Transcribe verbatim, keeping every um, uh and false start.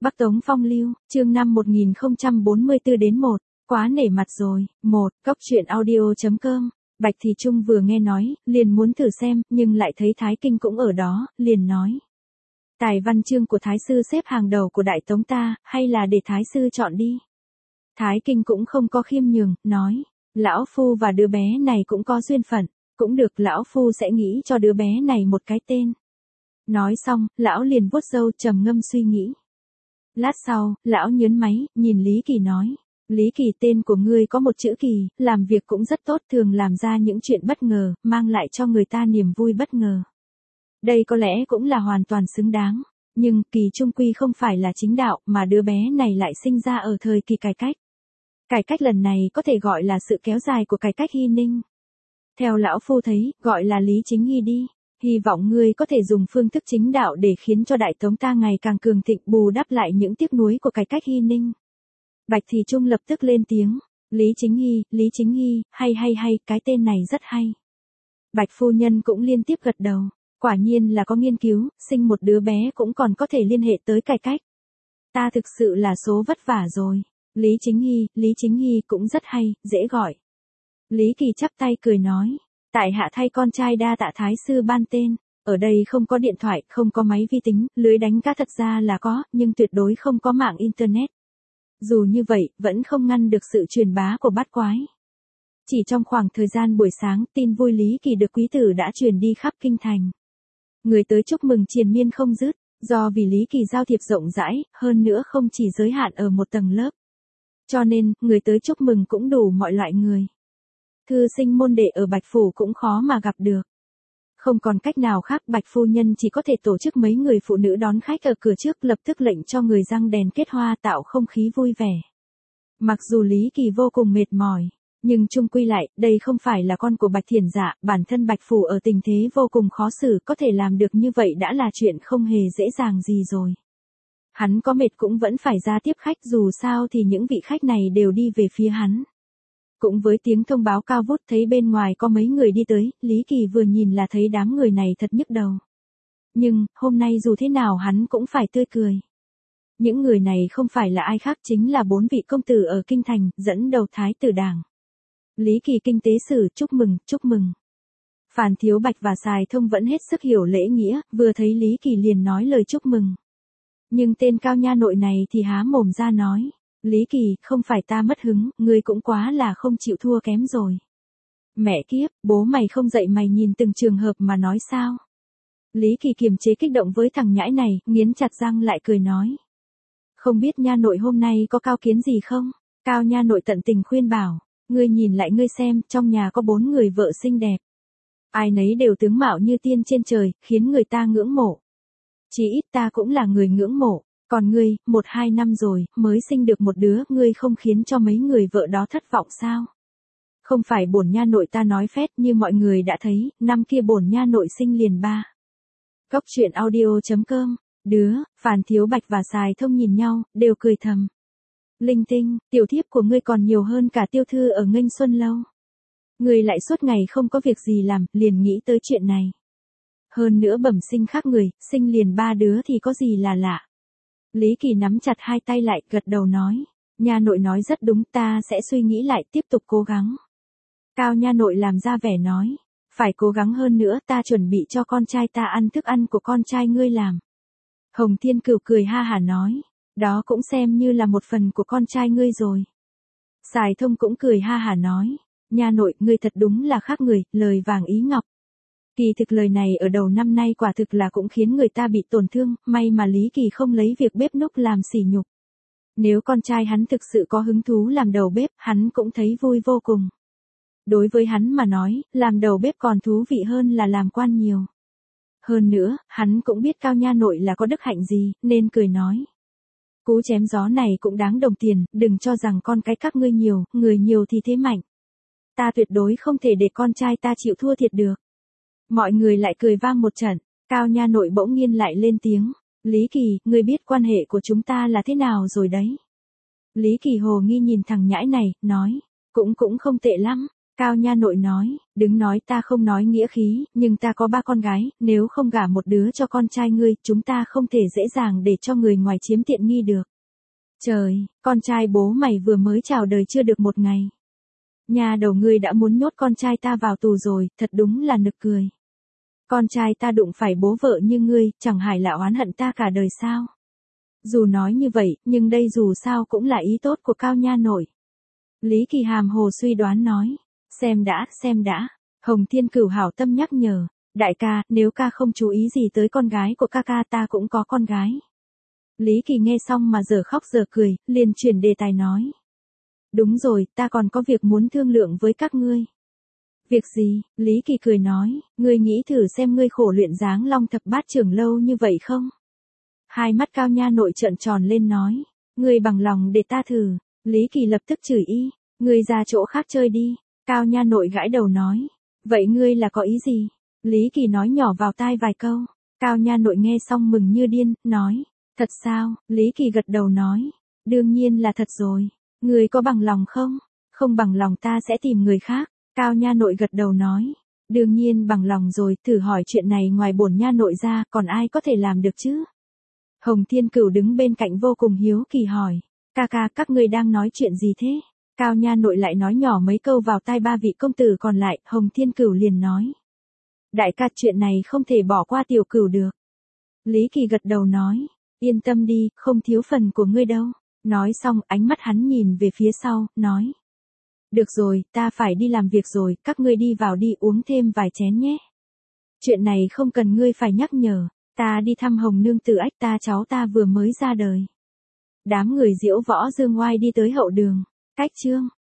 Bắc Tống Phong Lưu, chương năm một nghìn không trăm bốn mươi tư đến một, quá nể mặt rồi. Một, Cốc truyện audio chấm com. Bạch Thị Trung vừa nghe nói, liền muốn thử xem, nhưng lại thấy Thái Kinh cũng ở đó, liền nói. Tài văn chương của Thái Sư xếp hàng đầu của Đại Tống ta, hay là để Thái Sư chọn đi. Thái Kinh cũng không có khiêm nhường, nói. Lão Phu và đứa bé này cũng có duyên phận, cũng được, Lão Phu sẽ nghĩ cho đứa bé này một cái tên. Nói xong, lão liền vuốt râu trầm ngâm suy nghĩ. Lát sau, lão nhớn máy, nhìn Lý Kỳ nói. Lý Kỳ, tên của ngươi có một chữ Kỳ, làm việc cũng rất tốt, thường làm ra những chuyện bất ngờ, mang lại cho người ta niềm vui bất ngờ. Đây có lẽ cũng là hoàn toàn xứng đáng. Nhưng, Kỳ trung quy không phải là chính đạo, mà đứa bé này lại sinh ra ở thời kỳ cải cách. Cải cách lần này có thể gọi là sự kéo dài của cải cách Hy Ninh. Theo lão Phu thấy, gọi là Lý Chính Hy đi. Hy vọng ngươi có thể dùng phương thức chính đạo để khiến cho Đại Tống ta ngày càng cường thịnh, bù đắp lại những tiếc nuối của cải cách Hy Ninh. Bạch Thị Trung lập tức lên tiếng. Lý Chính Hy, Lý Chính Hy, hay hay hay, cái tên này rất hay. Bạch phu nhân cũng liên tiếp gật đầu. Quả nhiên là có nghiên cứu, sinh một đứa bé cũng còn có thể liên hệ tới cải cách. Ta thực sự là số vất vả rồi. Lý Chính Hy, Lý Chính Hy cũng rất hay, dễ gọi. Lý Kỳ chắp tay cười nói. Tại hạ thay con trai đa tạ Thái Sư ban tên. Ở đây không có điện thoại, không có máy vi tính, lưới đánh cá thật ra là có, nhưng tuyệt đối không có mạng Internet. Dù như vậy, vẫn không ngăn được sự truyền bá của bát quái. Chỉ trong khoảng thời gian buổi sáng, tin vui Lý Kỳ được quý tử đã truyền đi khắp kinh thành. Người tới chúc mừng triền miên không dứt, do vì Lý Kỳ giao thiệp rộng rãi, hơn nữa không chỉ giới hạn ở một tầng lớp. Cho nên, người tới chúc mừng cũng đủ mọi loại người. Thư sinh môn đệ ở Bạch Phủ cũng khó mà gặp được. Không còn cách nào khác, Bạch phu nhân chỉ có thể tổ chức mấy người phụ nữ đón khách ở cửa trước, lập tức lệnh cho người răng đèn kết hoa tạo không khí vui vẻ. Mặc dù Lý Kỳ vô cùng mệt mỏi, nhưng chung quy lại, đây không phải là con của Bạch Thiển Dạ, bản thân Bạch Phủ ở tình thế vô cùng khó xử, có thể làm được như vậy đã là chuyện không hề dễ dàng gì rồi. Hắn có mệt cũng vẫn phải ra tiếp khách, dù sao thì những vị khách này đều đi về phía hắn. Cũng với tiếng thông báo cao vút, thấy bên ngoài có mấy người đi tới, Lý Kỳ vừa nhìn là thấy đám người này thật nhức đầu. Nhưng, hôm nay dù thế nào hắn cũng phải tươi cười. Những người này không phải là ai khác, chính là bốn vị công tử ở Kinh Thành, dẫn đầu Thái tử Đảng. Lý Kỳ kinh tế sử, chúc mừng, chúc mừng. Phàn Thiếu Bạch và Sài Thông vẫn hết sức hiểu lễ nghĩa, vừa thấy Lý Kỳ liền nói lời chúc mừng. Nhưng tên cao nha nội này thì há mồm ra nói. Lý Kỳ, không phải ta mất hứng, ngươi cũng quá là không chịu thua kém rồi. Mẹ kiếp, bố mày không dạy mày nhìn từng trường hợp mà nói sao? Lý Kỳ kiềm chế kích động với thằng nhãi này, nghiến chặt răng lại cười nói. Không biết nha nội hôm nay có cao kiến gì không? Cao nha nội tận tình khuyên bảo, ngươi nhìn lại ngươi xem, trong nhà có bốn người vợ xinh đẹp. Ai nấy đều tướng mạo như tiên trên trời, khiến người ta ngưỡng mộ. Chỉ ít ta cũng là người ngưỡng mộ. Còn ngươi, một hai năm rồi, mới sinh được một đứa, ngươi không khiến cho mấy người vợ đó thất vọng sao? Không phải bổn nha nội ta nói phét như mọi người đã thấy, năm kia bổn nha nội sinh liền ba. Cốc truyện audio chấm com, đứa, Phàn Thiếu Bạch và Sài Thông nhìn nhau, đều cười thầm. Linh tinh, tiểu thiếp của ngươi còn nhiều hơn cả tiêu thư ở Nghênh Xuân Lâu. Ngươi lại suốt ngày không có việc gì làm, liền nghĩ tới chuyện này. Hơn nữa bẩm sinh khác người, sinh liền ba đứa thì có gì là lạ. Lý Kỳ nắm chặt hai tay lại, gật đầu nói. Nha nội nói rất đúng, ta sẽ suy nghĩ lại, tiếp tục cố gắng. Cao nha nội làm ra vẻ nói. Phải cố gắng hơn nữa, ta chuẩn bị cho con trai ta ăn thức ăn của con trai ngươi làm. Hồng Thiên Cửu cười ha hả nói. Đó cũng xem như là một phần của con trai ngươi rồi. Sài Thông cũng cười ha hả nói. Nha nội, ngươi thật đúng là khác người, lời vàng ý ngọc. Kỳ thực lời này ở đầu năm nay quả thực là cũng khiến người ta bị tổn thương, may mà Lý Kỳ không lấy việc bếp núc làm sỉ nhục. Nếu con trai hắn thực sự có hứng thú làm đầu bếp, hắn cũng thấy vui vô cùng. Đối với hắn mà nói, làm đầu bếp còn thú vị hơn là làm quan nhiều. Hơn nữa, hắn cũng biết Cao nha nội là có đức hạnh gì, nên cười nói. Cú chém gió này cũng đáng đồng tiền, đừng cho rằng con cái các ngươi nhiều, người nhiều thì thế mạnh. Ta tuyệt đối không thể để con trai ta chịu thua thiệt được. Mọi người lại cười vang một trận, Cao nha nội bỗng nhiên lại lên tiếng. Lý Kỳ, ngươi biết quan hệ của chúng ta là thế nào rồi đấy. Lý Kỳ hồ nghi nhìn thằng nhãi này, nói, cũng cũng không tệ lắm. Cao Nha Nội nói, đừng nói ta không nói nghĩa khí, nhưng ta có ba con gái, nếu không gả một đứa cho con trai ngươi, chúng ta không thể dễ dàng để cho người ngoài chiếm tiện nghi được. Trời, con trai bố mày vừa mới chào đời chưa được một ngày. Nhà đầu ngươi đã muốn nhốt con trai ta vào tù rồi, thật đúng là nực cười. Con trai ta đụng phải bố vợ như ngươi, chẳng phải là oán hận ta cả đời sao? Dù nói như vậy, nhưng đây dù sao cũng là ý tốt của Cao Nha Nội. Lý Kỳ hàm hồ suy đoán nói. Xem đã, xem đã. Hồng Thiên Cửu hảo tâm nhắc nhở. Đại ca, nếu ca không chú ý gì tới con gái của ca ca, ta cũng có con gái. Lý Kỳ nghe xong mà giờ khóc giờ cười, liền chuyển đề tài nói. Đúng rồi, ta còn có việc muốn thương lượng với các ngươi. Việc gì? Lý Kỳ cười nói, ngươi nghĩ thử xem ngươi khổ luyện dáng long thập bát trưởng lâu như vậy không? Hai mắt Cao Nha Nội trợn tròn lên nói, ngươi bằng lòng để ta thử. Lý Kỳ lập tức chửi y, ngươi ra chỗ khác chơi đi. Cao Nha Nội gãi đầu nói, vậy ngươi là có ý gì? Lý Kỳ nói nhỏ vào tai vài câu. Cao Nha Nội nghe xong mừng như điên, nói, thật sao? Lý Kỳ gật đầu nói, đương nhiên là thật rồi. Ngươi có bằng lòng không? Không bằng lòng ta sẽ tìm người khác. Cao Nha Nội gật đầu nói, đương nhiên bằng lòng rồi, thử hỏi chuyện này ngoài bổn Nha Nội ra, còn ai có thể làm được chứ? Hồng Thiên Cửu đứng bên cạnh vô cùng hiếu kỳ hỏi, ca ca, các ngươi đang nói chuyện gì thế? Cao Nha Nội lại nói nhỏ mấy câu vào tai ba vị công tử còn lại, Hồng Thiên Cửu liền nói, đại ca, chuyện này không thể bỏ qua Tiểu Cửu được. Lý Kỳ gật đầu nói, yên tâm đi, không thiếu phần của ngươi đâu. Nói xong, ánh mắt hắn nhìn về phía sau, nói, được rồi, ta phải đi làm việc rồi, các ngươi đi vào đi uống thêm vài chén nhé. Chuyện này không cần ngươi phải nhắc nhở, ta đi thăm Hồng nương tử ách, ta cháu ta vừa mới ra đời. Đám người Diễu Võ Dương Oai đi tới hậu đường, cách chương.